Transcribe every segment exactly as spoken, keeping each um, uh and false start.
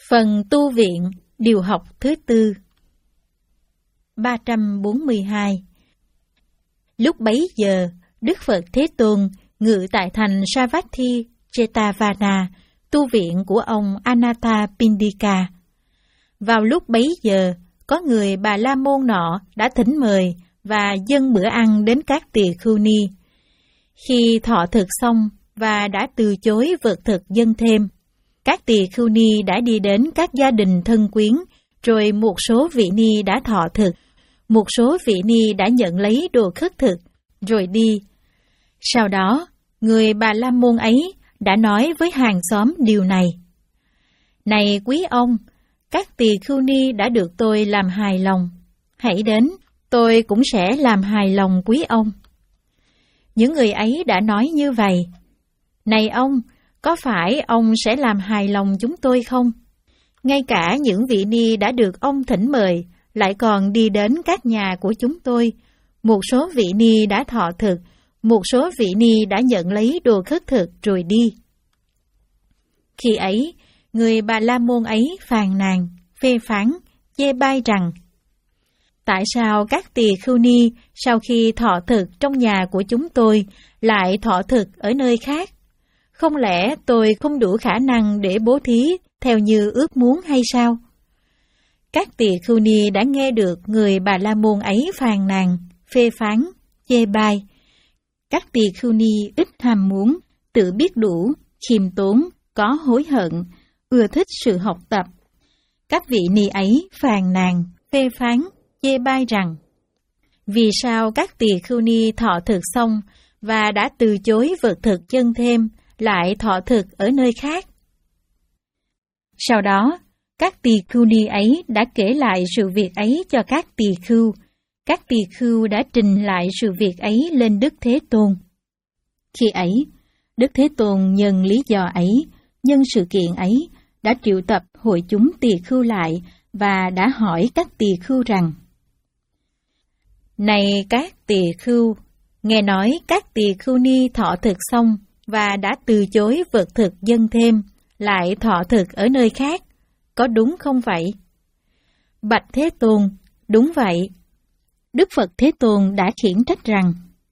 Phần tu viện, điều học thứ tư. ba trăm bốn mươi hai. Lúc bấy giờ, Đức Phật Thế Tôn ngự tại thành Savatthi, Jetavana, tu viện của ông Anathapindika. Vào lúc bấy giờ, có người Bà La Môn nọ đã thỉnh mời và dâng bữa ăn đến các tỳ khưu ni. Khi thọ thực xong và đã từ chối vượt thực dâng thêm, các tỳ khưu ni đã đi đến các gia đình thân quyến, rồi một số vị ni đã thọ thực, một số vị ni đã nhận lấy đồ khất thực, rồi đi. Sau đó, người Bà La Môn ấy đã nói với hàng xóm điều này: Này quý ông, các tỳ khưu ni đã được tôi làm hài lòng. Hãy đến, tôi cũng sẽ làm hài lòng quý ông. Những người ấy đã nói như vậy: Này ông, có phải ông sẽ làm hài lòng chúng tôi không? Ngay cả những vị ni đã được ông thỉnh mời lại còn đi đến các nhà của chúng tôi. Một số vị ni đã thọ thực, một số vị ni đã nhận lấy đồ khất thực rồi đi. Khi ấy, người Bà La Môn ấy phàn nàn, phê phán, chê bai rằng: Tại sao các tỳ khưu ni sau khi thọ thực trong nhà của chúng tôi lại thọ thực ở nơi khác? Không lẽ tôi không đủ khả năng để bố thí theo như ước muốn hay sao? Các tỳ khưu ni đã nghe được người Bà La Môn ấy phàn nàn, phê phán, chê bai. Các tỳ khưu ni ít ham muốn, tự biết đủ, khiêm tốn, có hối hận, ưa thích sự học tập. Các vị ni ấy phàn nàn, phê phán, chê bai rằng: Vì sao các tỳ khưu ni thọ thực xong và đã từ chối vượt thực dâng thêm, lại thọ thực ở nơi khác? Sau đó, các tỳ khưu ni ấy đã kể lại sự việc ấy cho các tỳ khưu. Các tỳ khưu đã trình lại sự việc ấy lên Đức Thế Tôn. Khi ấy, Đức Thế Tôn nhân lý do ấy, nhân sự kiện ấy, đã triệu tập hội chúng tỳ khưu lại và đã hỏi các tỳ khưu rằng: Này các tỳ khưu, nghe nói các tỳ khưu ni thọ thực xong và đã từ chối vượt thực dâng thêm, lại thọ thực ở nơi khác, có đúng không vậy? Bạch Thế Tôn, đúng vậy. Đức Phật Thế Tôn đã khiển trách rằng: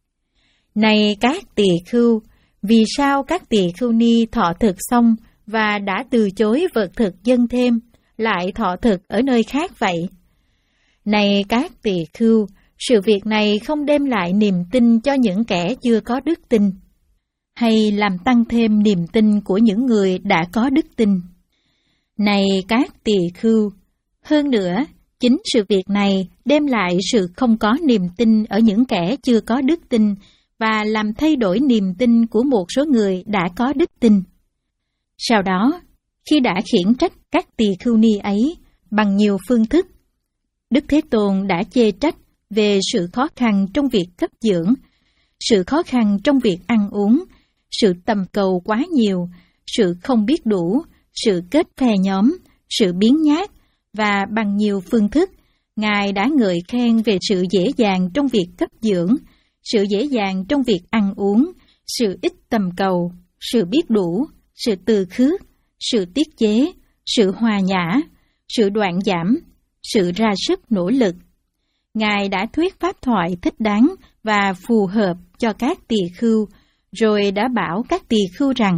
Này các tỳ khưu, vì sao các tỳ khưu ni thọ thực xong và đã từ chối vượt thực dâng thêm, lại thọ thực ở nơi khác vậy? Này các tỳ khưu, sự việc này không đem lại niềm tin cho những kẻ chưa có đức tin, hay làm tăng thêm niềm tin của những người đã có đức tin. Này các tỳ khưu, hơn nữa, chính sự việc này đem lại sự không có niềm tin ở những kẻ chưa có đức tin và làm thay đổi niềm tin của một số người đã có đức tin. Sau đó, khi đã khiển trách các tỳ khưu ni ấy bằng nhiều phương thức, Đức Thế Tôn đã chê trách về sự khó khăn trong việc cấp dưỡng, sự khó khăn trong việc ăn uống, sự tầm cầu quá nhiều, sự không biết đủ, sự kết phe nhóm, sự biếng nhác, và bằng nhiều phương thức, Ngài đã ngợi khen về sự dễ dàng trong việc cấp dưỡng, sự dễ dàng trong việc ăn uống, sự ít tầm cầu, sự biết đủ, sự từ khước, sự tiết chế, sự hòa nhã, sự đoạn giảm, sự ra sức nỗ lực. Ngài đã thuyết pháp thoại thích đáng và phù hợp cho các tỳ khưu, rồi đã bảo các tỳ khưu rằng: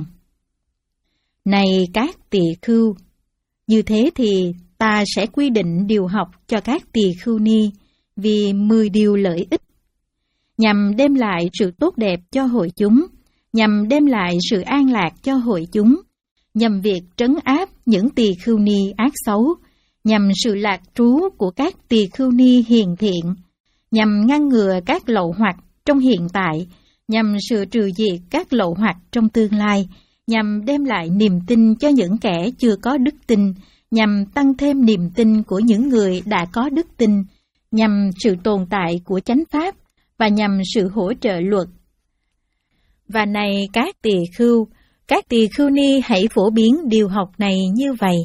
Này các tỳ khưu, như thế thì ta sẽ quy định điều học cho các tỳ khưu ni vì mười điều lợi ích, nhằm đem lại sự tốt đẹp cho hội chúng, nhằm đem lại sự an lạc cho hội chúng, nhằm việc trấn áp những tỳ khưu ni ác xấu, nhằm sự lạc trú của các tỳ khưu ni hiền thiện, nhằm ngăn ngừa các lậu hoặc trong hiện tại, nhằm sự trừ diệt các lậu hoặc trong tương lai, nhằm đem lại niềm tin cho những kẻ chưa có đức tin, nhằm tăng thêm niềm tin của những người đã có đức tin, nhằm sự tồn tại của chánh pháp và nhằm sự hỗ trợ luật. Và này các tỳ khưu, các tỳ khưu ni hãy phổ biến điều học này như vậy.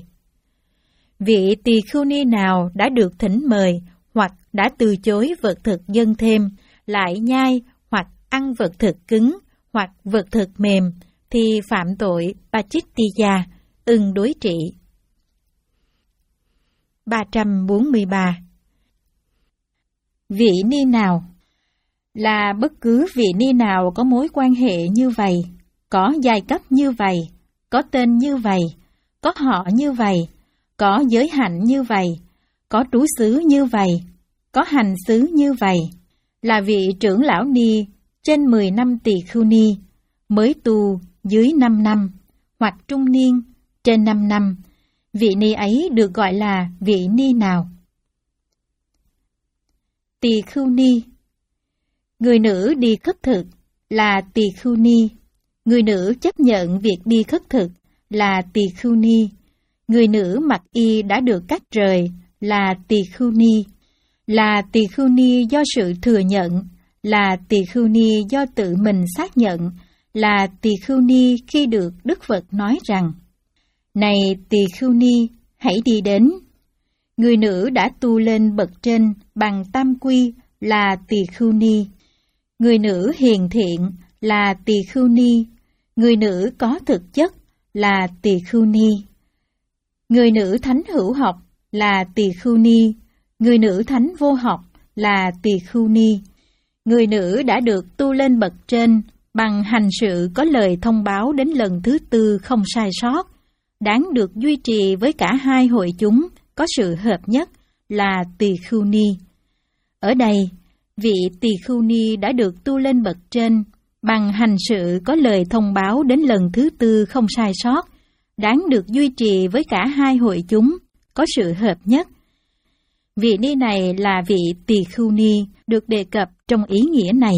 Vị tỳ khưu ni nào đã được thỉnh mời hoặc đã từ chối vật thực dâng thêm, lại nhai hoặc ăn vật thực cứng hoặc vật thực mềm, thì phạm tội Pachittiya, ưng đối trị. ba trăm bốn mươi ba. Vị ni nào? Là bất cứ vị ni nào có mối quan hệ như vậy, có giai cấp như vậy, có tên như vậy, có họ như vậy, có giới hạnh như vậy, có trú xứ như vậy, có hành xứ như vậy, là vị trưởng lão ni trên mười năm tỳ khưu ni, mới tu dưới năm năm, hoặc trung niên trên năm năm, vị ni ấy được gọi là vị ni nào? Tỳ khưu ni. Người nữ đi khất thực là tỳ khưu ni. Người nữ chấp nhận việc đi khất thực là tỳ khưu ni. Người nữ mặc y đã được cắt rời là tỳ khưu ni. Là tỳ khưu ni do sự thừa nhận, là tỳ khưu ni do tự mình xác nhận, là tỳ khưu ni khi được Đức Phật nói rằng: này tỳ khưu ni, hãy đi đến. Người nữ đã tu lên bậc trên bằng tam quy là tỳ khưu ni. Người nữ hiền thiện là tỳ khưu ni. Người nữ có thực chất là tỳ khưu ni. Người nữ thánh hữu học là tỳ khưu ni. Người nữ thánh vô học là tỳ khưu ni. Người nữ đã được tu lên bậc trên bằng hành sự có lời thông báo đến lần thứ tư không sai sót, đáng được duy trì với cả hai hội chúng có sự hợp nhất là tỳ khưu ni. Ở đây, vị tỳ khưu ni đã được tu lên bậc trên bằng hành sự có lời thông báo đến lần thứ tư không sai sót, đáng được duy trì với cả hai hội chúng có sự hợp nhất. Vị ni này là vị tỳ khưu ni được đề cập trong ý nghĩa này.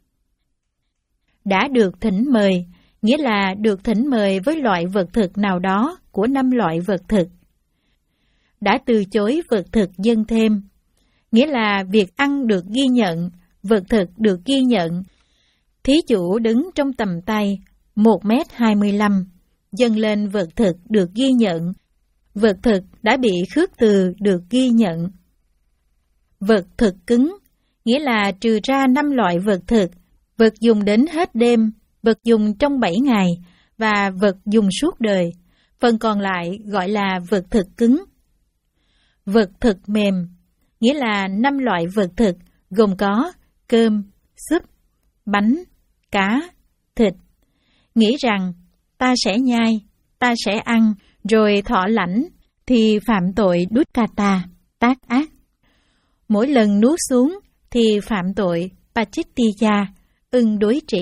Đã được thỉnh mời, nghĩa là được thỉnh mời với loại vật thực nào đó của năm loại vật thực. Đã từ chối vật thực dâng thêm, nghĩa là việc ăn được ghi nhận, vật thực được ghi nhận. Thí chủ đứng trong tầm tay một mét hai mươi lăm, dâng lên vật thực được ghi nhận, vật thực đã bị khước từ được ghi nhận. Vật thực cứng, nghĩa là trừ ra năm loại vật thực, vật dùng đến hết đêm, vật dùng trong bảy ngày và vật dùng suốt đời. Phần còn lại gọi là vật thực cứng. Vật thực mềm, nghĩa là năm loại vật thực gồm có cơm, súp, bánh, cá, thịt. Nghĩ rằng ta sẽ nhai, ta sẽ ăn, rồi thọ lãnh, thì phạm tội dukkata, tác ác. Mỗi lần nuốt xuống thì phạm tội pachittiya, ưng đối trị.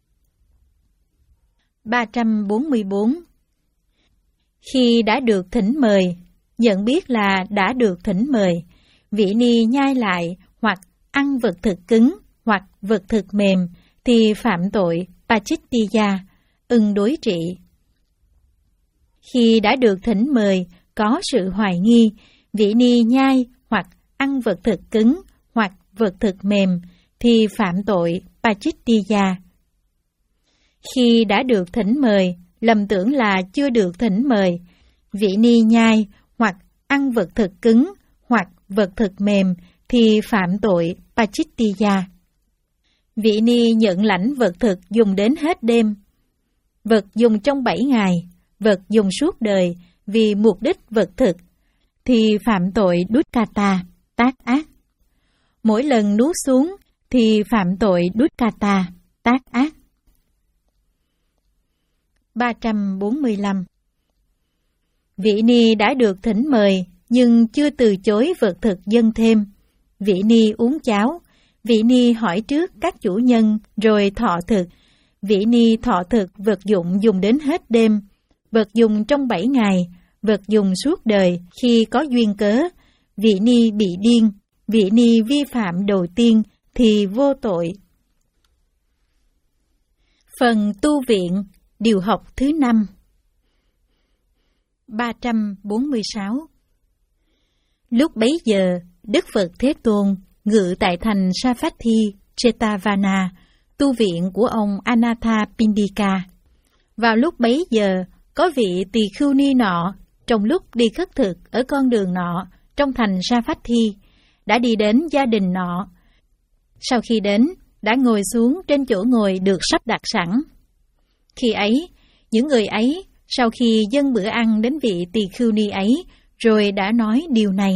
ba trăm bốn mươi bốn. Khi đã được thỉnh mời, nhận biết là đã được thỉnh mời, vị ni nhai lại hoặc ăn vật thực cứng hoặc vật thực mềm thì phạm tội pachittiya, ưng đối trị. Khi đã được thỉnh mời, có sự hoài nghi, vị ni nhai hoặc ăn vật thực cứng hoặc vật thực mềm thì phạm tội pachittiya. Khi đã được thỉnh mời, lầm tưởng là chưa được thỉnh mời, vị ni nhai hoặc ăn vật thực cứng hoặc vật thực mềm thì phạm tội pachittiya. Vị ni nhận lãnh vật thực dùng đến hết đêm, vật dùng trong bảy ngày, vật dùng suốt đời vì mục đích vật thực, thì phạm tội dukkata, tác ác. Mỗi lần nuốt xuống thì phạm tội dukkata, tác ác. ba trăm bốn mươi lăm. Vị ni đã được thỉnh mời nhưng chưa từ chối vật thực dâng thêm. Vị ni uống cháo, vị ni hỏi trước các chủ nhân rồi thọ thực. Vị ni thọ thực vật dụng dùng đến hết đêm, vật dùng trong bảy ngày, vật dùng suốt đời khi có duyên cớ. Vị ni bị điên, vị ni vi phạm đầu tiên thì vô tội. Phần tu viện, điều học thứ năm. ba trăm bốn mươi sáu. Lúc bấy giờ, Đức Phật Thế Tôn ngự tại thành Savatthi, Jetavana, tu viện của ông Anathapindika. Vào lúc bấy giờ, có vị tỳ khưu ni nọ, trong lúc đi khất thực ở con đường nọ, trong thành Savatthi, đã đi đến gia đình nọ. Sau khi đến, đã ngồi xuống trên chỗ ngồi được sắp đặt sẵn. Khi ấy, những người ấy, sau khi dâng bữa ăn đến vị tỳ khưu ni ấy, rồi đã nói điều này.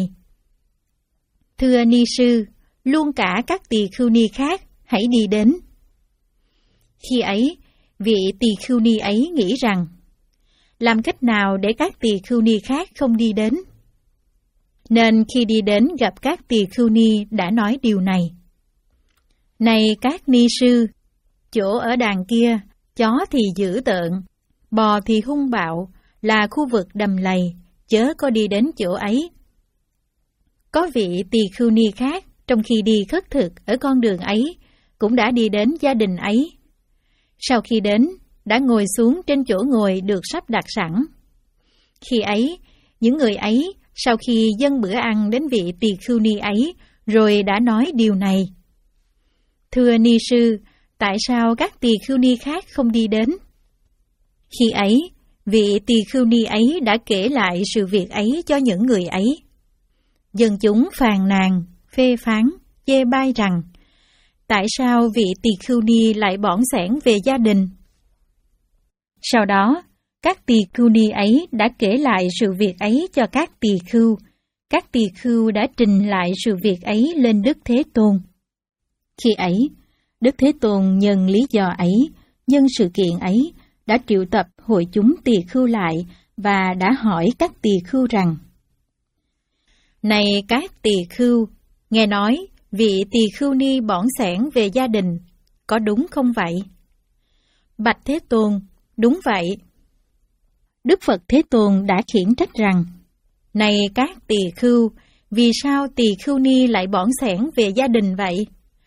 Thưa ni sư, luôn cả các tỳ khưu ni khác, hãy đi đến. Khi ấy, vị tỳ khưu ni ấy nghĩ rằng, làm cách nào để các tỳ khưu ni khác không đi đến? Nên khi đi đến gặp các tỳ khưu ni đã nói điều này. Này các ni sư, chỗ ở đàng kia, chó thì dữ tợn, bò thì hung bạo, là khu vực đầm lầy, chớ có đi đến chỗ ấy. Có vị tỳ khưu ni khác, trong khi đi khất thực ở con đường ấy, cũng đã đi đến gia đình ấy. Sau khi đến, đã ngồi xuống trên chỗ ngồi được sắp đặt sẵn. Khi ấy, những người ấy, sau khi dâng bữa ăn đến vị tỳ khưu ni ấy, rồi đã nói điều này. Thưa ni sư, tại sao các tỳ khưu ni khác không đi đến? Khi ấy, vị tỳ khưu ni ấy đã kể lại sự việc ấy cho những người ấy. Dân chúng phàn nàn, phê phán, chê bai rằng, tại sao vị tỳ khưu ni lại bỏng sẻn về gia đình? Sau đó, các tỳ khưu ni ấy đã kể lại sự việc ấy cho các tỳ khưu. Các tỳ khưu đã trình lại sự việc ấy lên Đức Thế Tôn. Khi ấy, Đức Thế Tôn nhân lý do ấy, nhân sự kiện ấy, đã triệu tập hội chúng tỳ khưu lại và đã hỏi các tỳ khưu rằng: Này các tỳ khưu, nghe nói vị tỳ khưu ni bỏng sẻn về gia đình, có đúng không vậy? Bạch Thế Tôn, đúng vậy. Đức Phật Thế Tôn đã khiển trách rằng: Này các tỳ khưu, vì sao tỳ khưu ni lại bỏng sẻn về gia đình vậy?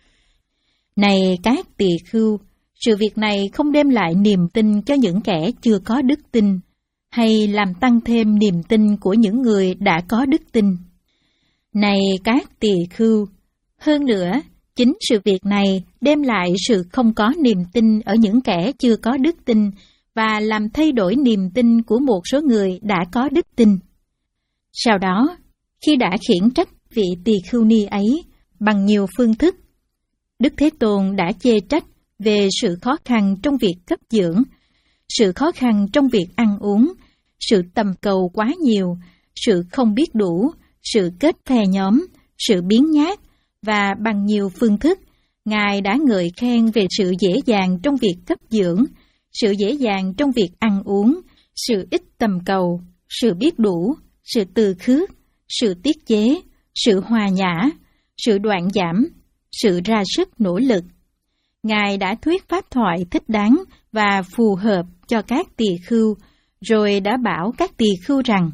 Này các tỳ khưu, sự việc này không đem lại niềm tin cho những kẻ chưa có đức tin, hay làm tăng thêm niềm tin của những người đã có đức tin. Này các tỳ khưu, hơn nữa, chính sự việc này đem lại sự không có niềm tin ở những kẻ chưa có đức tin và làm thay đổi niềm tin của một số người đã có đức tin. Sau đó, khi đã khiển trách vị tỳ khưu ni ấy bằng nhiều phương thức, Đức Thế Tôn đã chê trách về sự khó khăn trong việc cấp dưỡng, sự khó khăn trong việc ăn uống, sự tầm cầu quá nhiều, sự không biết đủ, sự kết phe nhóm, sự biếng nhác, và bằng nhiều phương thức, Ngài đã ngợi khen về sự dễ dàng trong việc cấp dưỡng, sự dễ dàng trong việc ăn uống, sự ít tầm cầu, sự biết đủ, sự từ khước, sự tiết chế, sự hòa nhã, sự đoạn giảm, sự ra sức nỗ lực. Ngài đã thuyết pháp thoại thích đáng và phù hợp cho các tỳ khưu, rồi đã bảo các tỳ khưu rằng: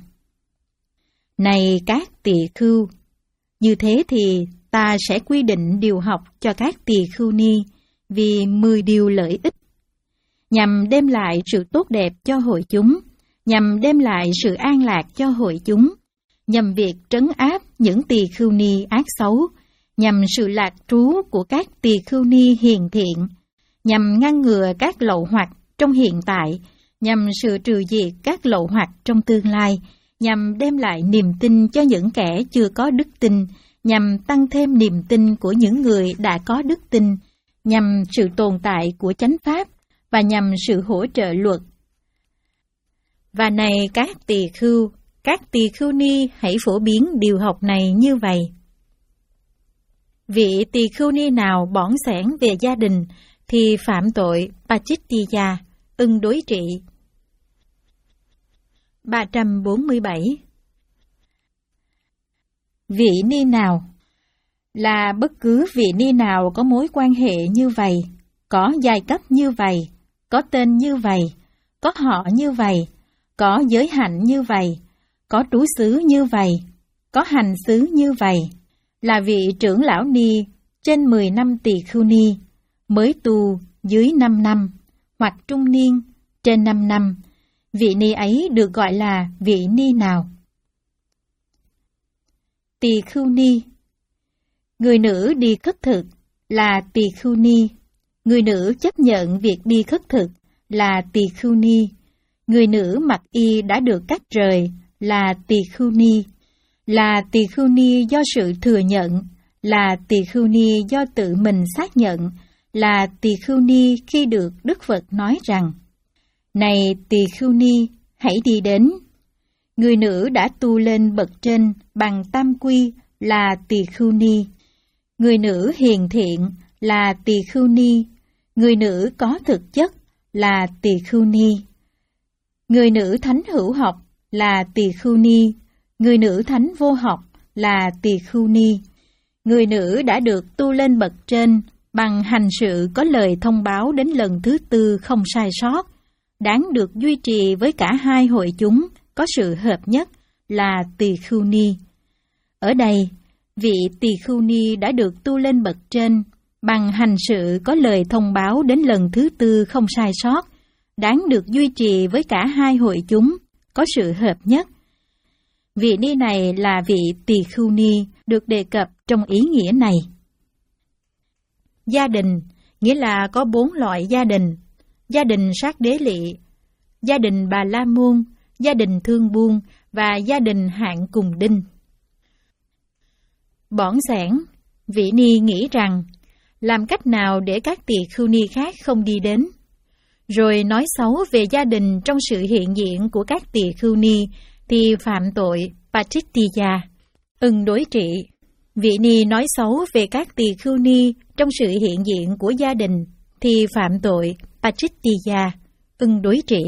Này các tỳ khưu, như thế thì ta sẽ quy định điều học cho các tỳ khưu ni vì mười điều lợi ích, nhằm đem lại sự tốt đẹp cho hội chúng, nhằm đem lại sự an lạc cho hội chúng, nhằm việc trấn áp những tỳ khưu ni ác xấu, nhằm sự lạc trú của các tỳ khưu ni hiền thiện, nhằm ngăn ngừa các lậu hoặc trong hiện tại, nhằm sự trừ diệt các lậu hoặc trong tương lai, nhằm đem lại niềm tin cho những kẻ chưa có đức tin, nhằm tăng thêm niềm tin của những người đã có đức tin, nhằm sự tồn tại của chánh pháp và nhằm sự hỗ trợ luật. Và này các tỳ khưu, các tỳ khưu ni hãy phổ biến điều học này như vậy. Vị tỳ khưu ni nào bỏng sẻn về gia đình thì phạm tội Pachittiya, ưng đối trị. ba trăm bốn mươi bảy. Vị ni nào là bất cứ vị ni nào có mối quan hệ như vậy, có giai cấp như vậy, có tên như vậy, có họ như vậy, có giới hạnh như vậy, có trú xứ như vậy, có hành xứ như vậy, là vị trưởng lão ni trên mười năm tỳ khưu ni, mới tu dưới năm năm, hoặc trung niên trên năm năm, vị ni ấy được gọi là vị ni nào? Tỳ khưu ni. Người nữ đi khất thực là tỳ khưu ni. Người nữ chấp nhận việc đi khất thực là tỳ khưu ni. Người nữ mặc y đã được cắt rời là tỳ khưu ni. Là tỳ khưu ni do sự thừa nhận, là tỳ khưu ni do tự mình xác nhận, là tỳ khưu ni khi được Đức Phật nói rằng: Này tỳ khưu ni, hãy đi đến. Người nữ đã tu lên bậc trên bằng tam quy là tỳ khưu ni. Người nữ hiền thiện là tỳ khưu ni. Người nữ có thực chất là tỳ khưu ni. Người nữ thánh hữu học là tỳ khưu ni. Người nữ thánh vô học là tỳ khưu ni. Người nữ đã được tu lên bậc trên bằng hành sự có lời thông báo đến lần thứ tư không sai sót, đáng được duy trì với cả hai hội chúng có sự hợp nhất là tỳ khưu ni. Ở đây, vị tỳ khưu ni đã được tu lên bậc trên bằng hành sự có lời thông báo đến lần thứ tư không sai sót, đáng được duy trì với cả hai hội chúng có sự hợp nhất. Vị ni này là vị tỳ khưu ni được đề cập trong ý nghĩa này. Gia đình nghĩa là có bốn loại gia đình: gia đình sát đế lị, gia đình Bà La Môn, gia đình Thương Buôn và gia đình Hạng Cùng Đinh. Bỏn sẻn, vị ni nghĩ rằng làm cách nào để các tỳ khưu ni khác không đi đến, rồi nói xấu về gia đình trong sự hiện diện của các tỳ khưu ni thì phạm tội Pachittiya, ưng đối trị. Vị ni nói xấu về các tỳ khưu ni trong sự hiện diện của gia đình thì phạm tội Pachittiya, ưng đối trị.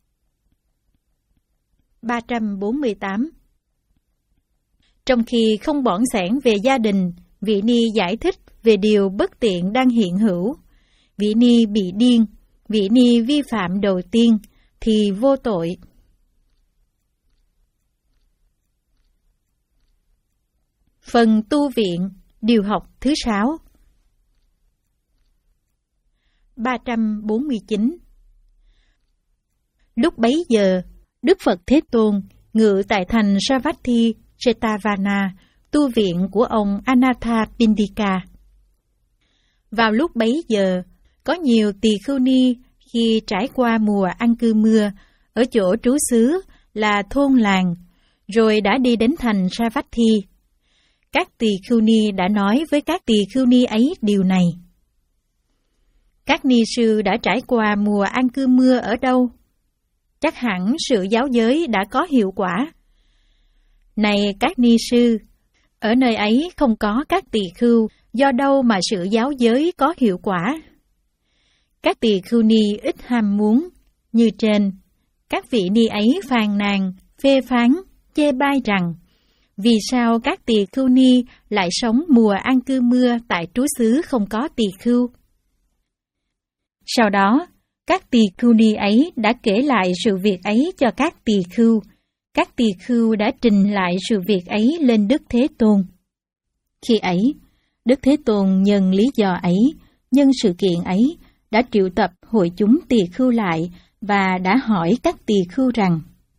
ba trăm bốn mươi tám. Trong khi không bỏn sẻn về gia đình, vị ni giải thích về điều bất tiện đang hiện hữu. Vị ni bị điên, vị ni vi phạm đầu tiên thì vô tội. Phần tu viện, điều học thứ sáu. ba trăm bốn mươi chín. Lúc bấy giờ, Đức Phật Thế Tôn ngự tại thành Savatthi Jetavana, tu viện của ông Anathapindika. Vào lúc bấy giờ, có nhiều tỳ khưu ni khi trải qua mùa ăn cư mưa ở chỗ trú xứ là thôn làng, rồi đã đi đến thành Savatthi. Các tỳ khưu ni đã nói với các tỳ khưu ni ấy điều này: các ni sư đã trải qua mùa an cư mưa ở đâu? Chắc hẳn sự giáo giới đã có hiệu quả. Này các ni sư, ở nơi ấy không có các tỳ khưu, do đâu mà sự giáo giới có hiệu quả? Các tỳ khưu ni ít ham muốn, như trên, các vị ni ấy phàn nàn, phê phán, chê bai rằng vì sao các tỳ khưu ni lại sống mùa an cư mưa tại trú xứ không có tỳ khưu? Sau đó, các tỳ khưu ni ấy đã kể lại sự việc ấy cho các tỳ khưu. Các tỳ khưu đã trình lại sự việc ấy lên Đức Thế Tôn. Khi ấy, Đức Thế Tôn nhân lý do ấy, nhân sự kiện ấy, đã triệu tập hội chúng tỳ khưu lại và đã hỏi các tỳ khưu rằng: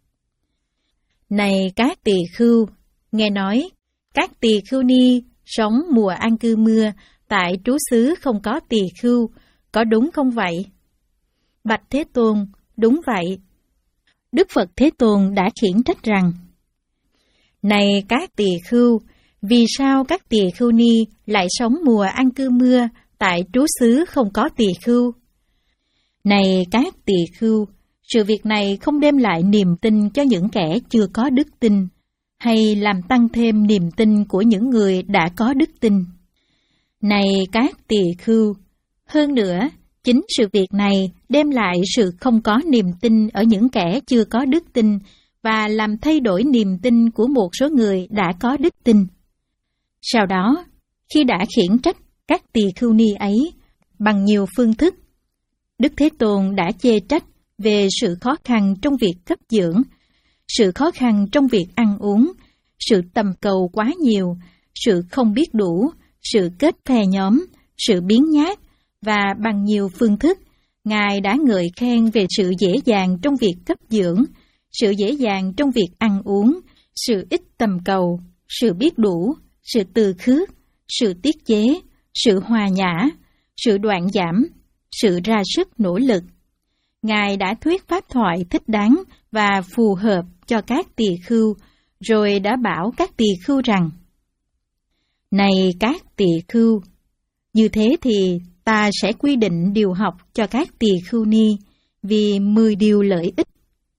này các tỳ khưu, nghe nói các tỳ khưu ni sống mùa an cư mưa tại trú xứ không có tỳ khưu, có đúng không vậy? Bạch Thế Tôn, đúng vậy. Đức Phật Thế Tôn đã khiển trách rằng: này các tỳ khưu, vì sao các tỳ khưu ni lại sống mùa an cư mưa tại trú xứ không có tỳ khưu? Này các tỳ khưu, sự việc này không đem lại niềm tin cho những kẻ chưa có đức tin, hay làm tăng thêm niềm tin của những người đã có đức tin. Này các tỳ khưu, hơn nữa, chính sự việc này đem lại sự không có niềm tin ở những kẻ chưa có đức tin và làm thay đổi niềm tin của một số người đã có đức tin. Sau đó, khi đã khiển trách các tỳ khưu ni ấy bằng nhiều phương thức, Đức Thế Tôn đã chê trách về sự khó khăn trong việc cấp dưỡng, sự khó khăn trong việc ăn uống, sự tầm cầu quá nhiều, sự không biết đủ, sự kết phe nhóm, sự biếng nhác, và bằng nhiều phương thức, Ngài đã ngợi khen về sự dễ dàng trong việc cấp dưỡng, sự dễ dàng trong việc ăn uống, sự ít tầm cầu, sự biết đủ, sự từ khước, sự tiết chế, sự hòa nhã, sự đoạn giảm, sự ra sức nỗ lực. Ngài đã thuyết pháp thoại thích đáng và phù hợp cho các tỳ khưu, rồi đã bảo các tỳ khưu rằng: này các tỳ khưu, như thế thì ta sẽ quy định điều học cho các tỳ khưu ni vì mười điều lợi ích.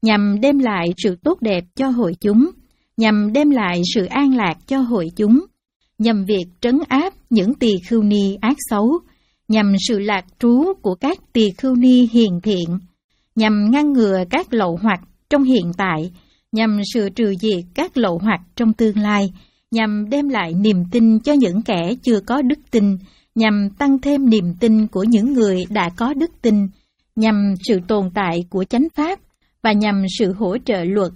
nhằm đem lại sự tốt đẹp cho hội chúng, nhằm đem lại sự an lạc cho hội chúng, nhằm việc trấn áp những tỳ khưu ni ác xấu, nhằm sự lạc trú của các tỳ khưu ni hiền thiện, nhằm ngăn ngừa các lậu hoặc trong hiện tại, nhằm sự trừ diệt các lậu hoặc trong tương lai, nhằm đem lại niềm tin cho những kẻ chưa có đức tin, nhằm tăng thêm niềm tin của những người đã có đức tin, nhằm sự tồn tại của chánh pháp và nhằm sự hỗ trợ luật.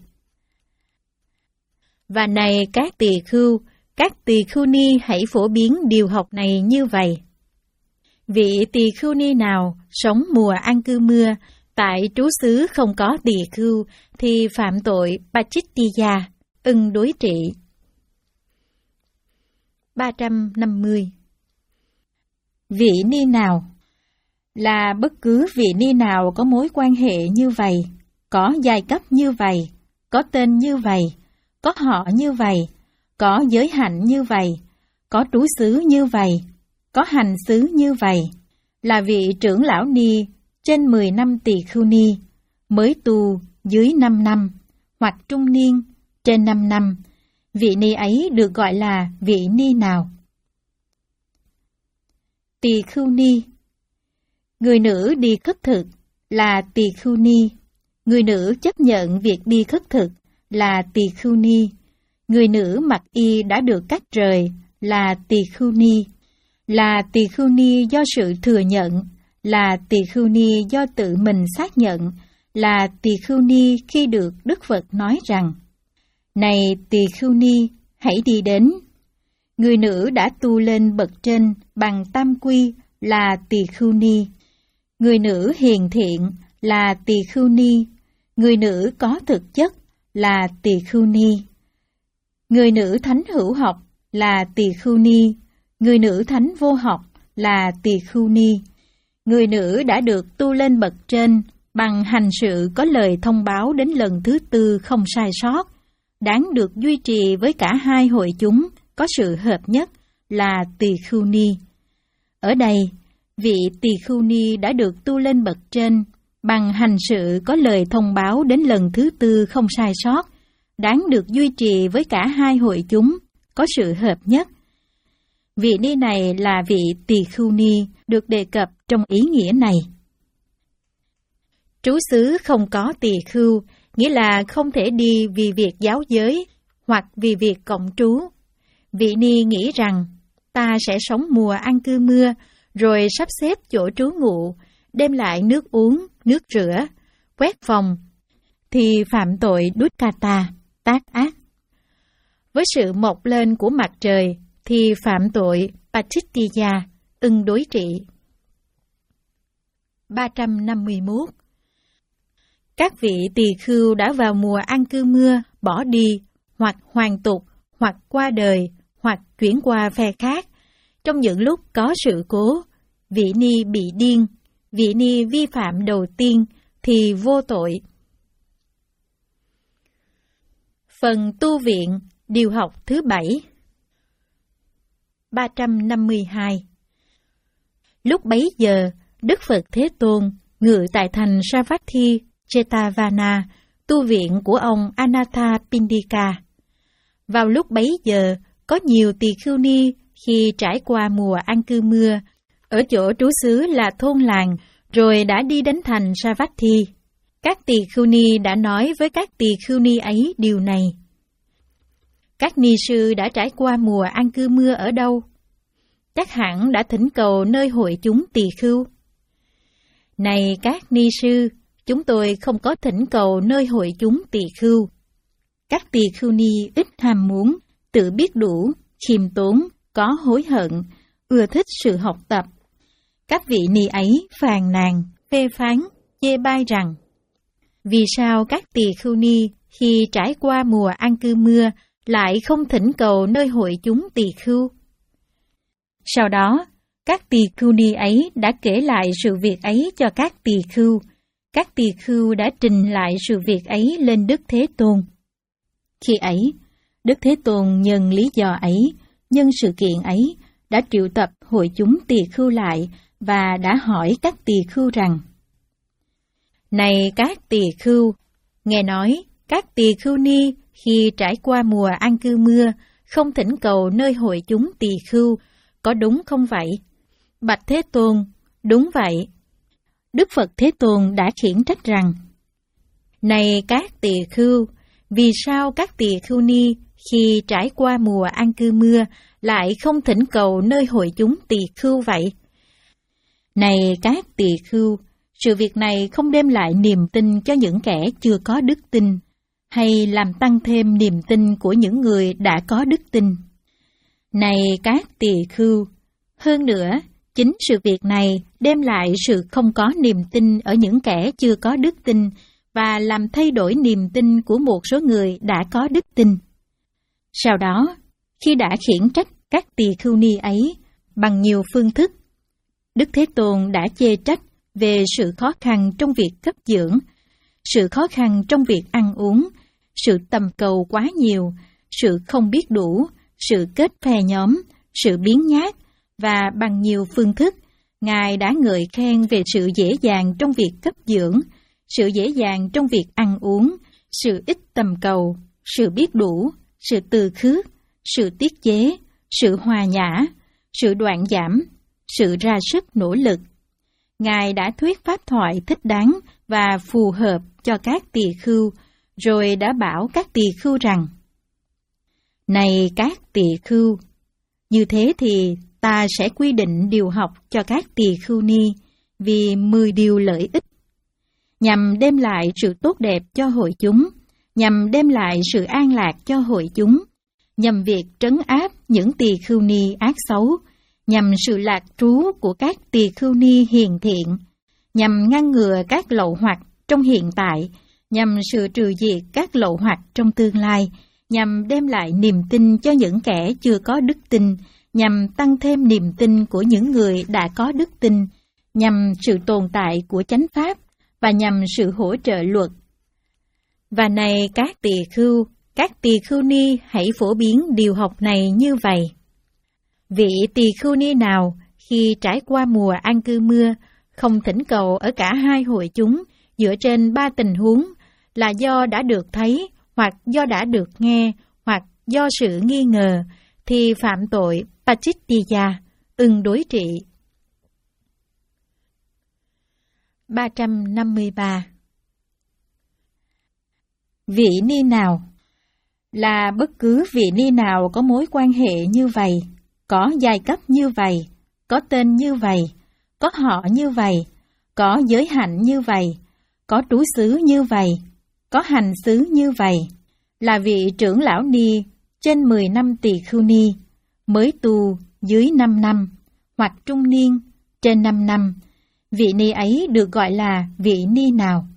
Và này các tỳ khưu, các tỳ khưu ni hãy phổ biến điều học này như vậy. Vị tỳ khưu ni nào sống mùa an cư mưa, tại trú xứ không có tỳ khưu, thì phạm tội Pachittiya, ưng đối trị. ba trăm năm mươi. Vị ni nào là bất cứ vị ni nào có mối quan hệ như vậy, có giai cấp như vậy, có tên như vậy, có họ như vậy, có giới hạnh như vậy, có trú xứ như vậy, có hành xứ như vậy, là vị trưởng lão ni trên mười năm tỳ khưu ni, mới tu dưới năm năm, hoặc trung niên trên năm năm, vị ni ấy được gọi là vị ni nào? Tỳ khưu ni. Người nữ đi khất thực là tỳ khưu ni. Người nữ chấp nhận việc đi khất thực là tỳ khưu ni. Người nữ mặc y đã được cắt rời là tỳ khưu ni. Là tỳ khưu ni do sự thừa nhận, là tỳ khưu ni do tự mình xác nhận, là tỳ khưu ni khi được Đức Phật nói rằng: Này tỳ khưu ni, hãy đi đến. Người nữ đã tu lên bậc trên bằng tam quy là tỳ khưu ni. Người nữ hiền thiện là tỳ khưu ni. Người nữ có thực chất là tỳ khưu ni. Người nữ thánh hữu học là tỳ khưu ni. Người nữ thánh vô học là tỳ khưu ni. Người nữ đã được tu lên bậc trên bằng hành sự có lời thông báo đến lần thứ tư không sai sót, đáng được duy trì với cả hai hội chúng có sự hợp nhất là tỳ khưu ni. Ở đây, vị tỳ khưu ni đã được tu lên bậc trên bằng hành sự có lời thông báo đến lần thứ tư không sai sót, đáng được duy trì với cả hai hội chúng có sự hợp nhất. Vị ni này là vị tỳ khưu ni được đề cập trong ý nghĩa này. Trú xứ không có tỳ khưu, nghĩa là không thể đi vì việc giáo giới hoặc vì việc cộng trú. Vị ni nghĩ rằng ta sẽ sống mùa an cư mưa, rồi sắp xếp chỗ trú ngụ, đem lại nước uống, nước rửa, quét phòng, thì phạm tội Dukkata, tác ác. Với sự mọc lên của mặt trời, thì phạm tội Pachittiya, ưng đối trị. ba trăm năm mươi mốt. Các vị tỳ khưu đã vào mùa an cư mưa, bỏ đi, hoặc hoàn tục, hoặc qua đời, hoặc chuyển qua phe khác, trong những lúc có sự cố, vị ni bị điên, vị ni vi phạm đầu tiên thì vô tội. Phần tu viện, điều học thứ bảy. ba trăm năm mươi hai. Lúc bấy giờ, Đức Phật Thế Tôn ngự tại thành Savatthi, Jetavana, tu viện của ông Anathapindika. Vào lúc bấy giờ, có nhiều tỳ khưu ni khi trải qua mùa an cư mưa, ở chỗ trú xứ là thôn làng, rồi đã đi đến thành Savatthi. Các tỳ khưu ni đã nói với các tỳ khưu ni ấy điều này: Các ni sư đã trải qua mùa an cư mưa ở đâu? Chắc hẳn đã thỉnh cầu nơi hội chúng tỳ khưu. Này các ni sư, chúng tôi không có thỉnh cầu nơi hội chúng tỳ khưu. Các tỳ khưu ni ít ham muốn, tự biết đủ, khiêm tốn, có hối hận, ưa thích sự học tập. Các vị ni ấy phàn nàn, phê phán, chê bai rằng: Vì sao các tỳ khưu ni khi trải qua mùa an cư mưa lại không thỉnh cầu nơi hội chúng tỳ khưu? Sau đó, các tỳ khưu ni ấy đã kể lại sự việc ấy cho các tỳ khưu. Các tỳ khưu đã trình lại sự việc ấy lên Đức Thế Tôn. Khi ấy, Đức Thế Tôn nhân lý do ấy, nhân sự kiện ấy, đã triệu tập hội chúng tỳ khưu lại và đã hỏi các tỳ khưu rằng: Này các tỳ khưu, Nghe nói, các tỳ khưu ni khi trải qua mùa an cư mưa, không thỉnh cầu nơi hội chúng tỳ khưu, có đúng không vậy? Bạch Thế Tôn, đúng vậy. Đức Phật Thế Tôn đã khiển trách rằng, này các tỳ khưu, vì sao các tỳ khưu ni khi trải qua mùa an cư mưa lại không thỉnh cầu nơi hội chúng tỳ khưu vậy? Này các tỳ khưu, sự việc này không đem lại niềm tin cho những kẻ chưa có đức tin, hay làm tăng thêm niềm tin của những người đã có đức tin. Này các tỳ khưu, hơn nữa, chính sự việc này đem lại sự không có niềm tin ở những kẻ chưa có đức tin và làm thay đổi niềm tin của một số người đã có đức tin. Sau đó, khi đã khiển trách các tỳ khưu ni ấy bằng nhiều phương thức, Đức Thế Tôn đã chê trách về sự khó khăn trong việc cấp dưỡng, sự khó khăn trong việc ăn uống, sự tầm cầu quá nhiều, sự không biết đủ, sự kết phe nhóm, sự biếng nhác, và bằng nhiều phương thức, Ngài đã ngợi khen về sự dễ dàng trong việc cấp dưỡng, sự dễ dàng trong việc ăn uống, sự ít tầm cầu, sự biết đủ, sự từ khước, sự tiết chế, sự hòa nhã, sự đoạn giảm, sự ra sức nỗ lực. Ngài đã thuyết pháp thoại thích đáng và phù hợp cho các tỳ khưu, rồi đã bảo các tỳ khưu rằng, này các tỳ khưu, như thế thì ta sẽ quy định điều học cho các tỳ khưu ni vì mười điều lợi ích, nhằm đem lại sự tốt đẹp cho hội chúng, nhằm đem lại sự an lạc cho hội chúng, nhằm việc trấn áp những tỳ khưu ni ác xấu, nhằm sự lạc trú của các tỳ khưu ni hiền thiện, nhằm ngăn ngừa các lậu hoặc trong hiện tại, nhằm sự trừ diệt các lậu hoặc trong tương lai, nhằm đem lại niềm tin cho những kẻ chưa có đức tin, nhằm tăng thêm niềm tin của những người đã có đức tin, nhằm sự tồn tại của chánh pháp và nhằm sự hỗ trợ luật. Và này các tỳ khưu, các tỳ khưu ni hãy phổ biến điều học này như vậy. Vị tỳ khưu ni nào khi trải qua mùa an cư mưa không thỉnh cầu ở cả hai hội chúng dựa trên ba tình huống là do đã được thấy, hoặc do đã được nghe, hoặc do sự nghi ngờ, thì phạm tội Pachittiya, ưng đối trị. ba trăm năm mươi ba. Vị ni nào là bất cứ vị ni nào có mối quan hệ như vậy, có giai cấp như vậy, có tên như vậy, có họ như vậy, có giới hạnh như vậy, có trú xứ như vậy, có hành xứ như vậy, là vị trưởng lão ni trên mười năm tỳ khưu ni, mới tu dưới năm năm, hoặc trung niên trên năm năm, vị ni ấy được gọi là vị ni nào?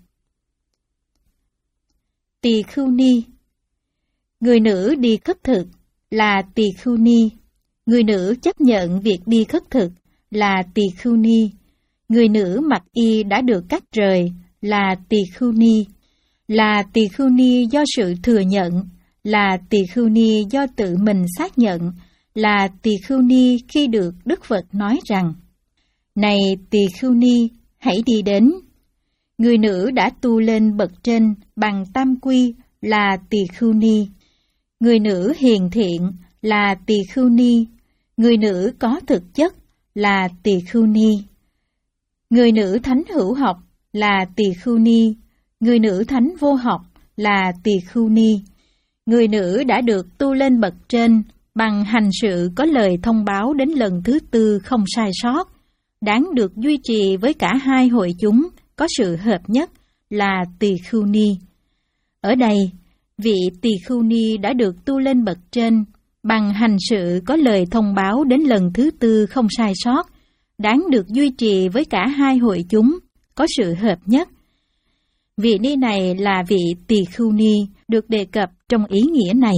Tỳ khưu ni. Người nữ đi khất thực là tỳ khưu ni. Người nữ chấp nhận việc đi khất thực là tỳ khưu ni. Người nữ mặc y đã được cắt rời là tỳ khưu ni. Là tỳ khưu ni do sự thừa nhận, là tỳ khưu ni do tự mình xác nhận, là tỳ khưu ni khi được Đức Phật nói rằng, này tỳ khưu ni, hãy đi đến. Người nữ đã tu lên bậc trên bằng tam quy là tỳ khưu ni. Người nữ hiền thiện là tỳ khưu ni. Người nữ có thực chất là tỳ khưu ni. Người nữ thánh hữu học là tỳ khưu ni. Người nữ thánh vô học là tỳ khưu ni. Người nữ đã được tu lên bậc trên bằng hành sự có lời thông báo đến lần thứ tư không sai sót, đáng được duy trì với cả hai hội chúng có sự hợp nhất là tỳ khưu ni. Ở đây, vị tỳ khưu ni đã được tu lên bậc trên bằng hành sự có lời thông báo đến lần thứ tư không sai sót, đáng được duy trì với cả hai hội chúng có sự hợp nhất. Vị ni này là vị tỳ khưu ni được đề cập trong ý nghĩa này.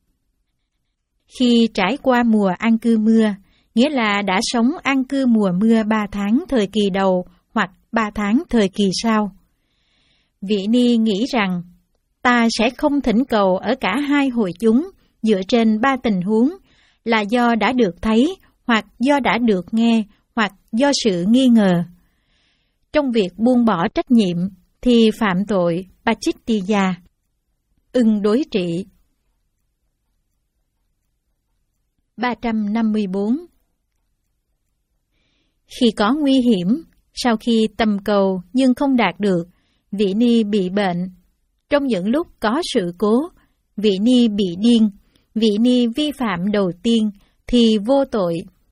Khi trải qua mùa an cư mưa, nghĩa là đã sống an cư mùa mưa ba tháng thời kỳ đầu hoặc ba tháng thời kỳ sau. Vị ni nghĩ rằng, ta sẽ không thỉnh cầu ở cả hai hội chúng dựa trên ba tình huống là do đã được thấy, hoặc do đã được nghe, hoặc do sự nghi ngờ. Trong việc buông bỏ trách nhiệm, thì phạm tội Pachittiya. Ưng đối trị. ba trăm năm mươi bốn. Khi có nguy hiểm, sau khi tầm cầu nhưng không đạt được, vị ni bị bệnh. Trong những lúc có sự cố, vị ni bị điên, vị ni vi phạm đầu tiên thì vô tội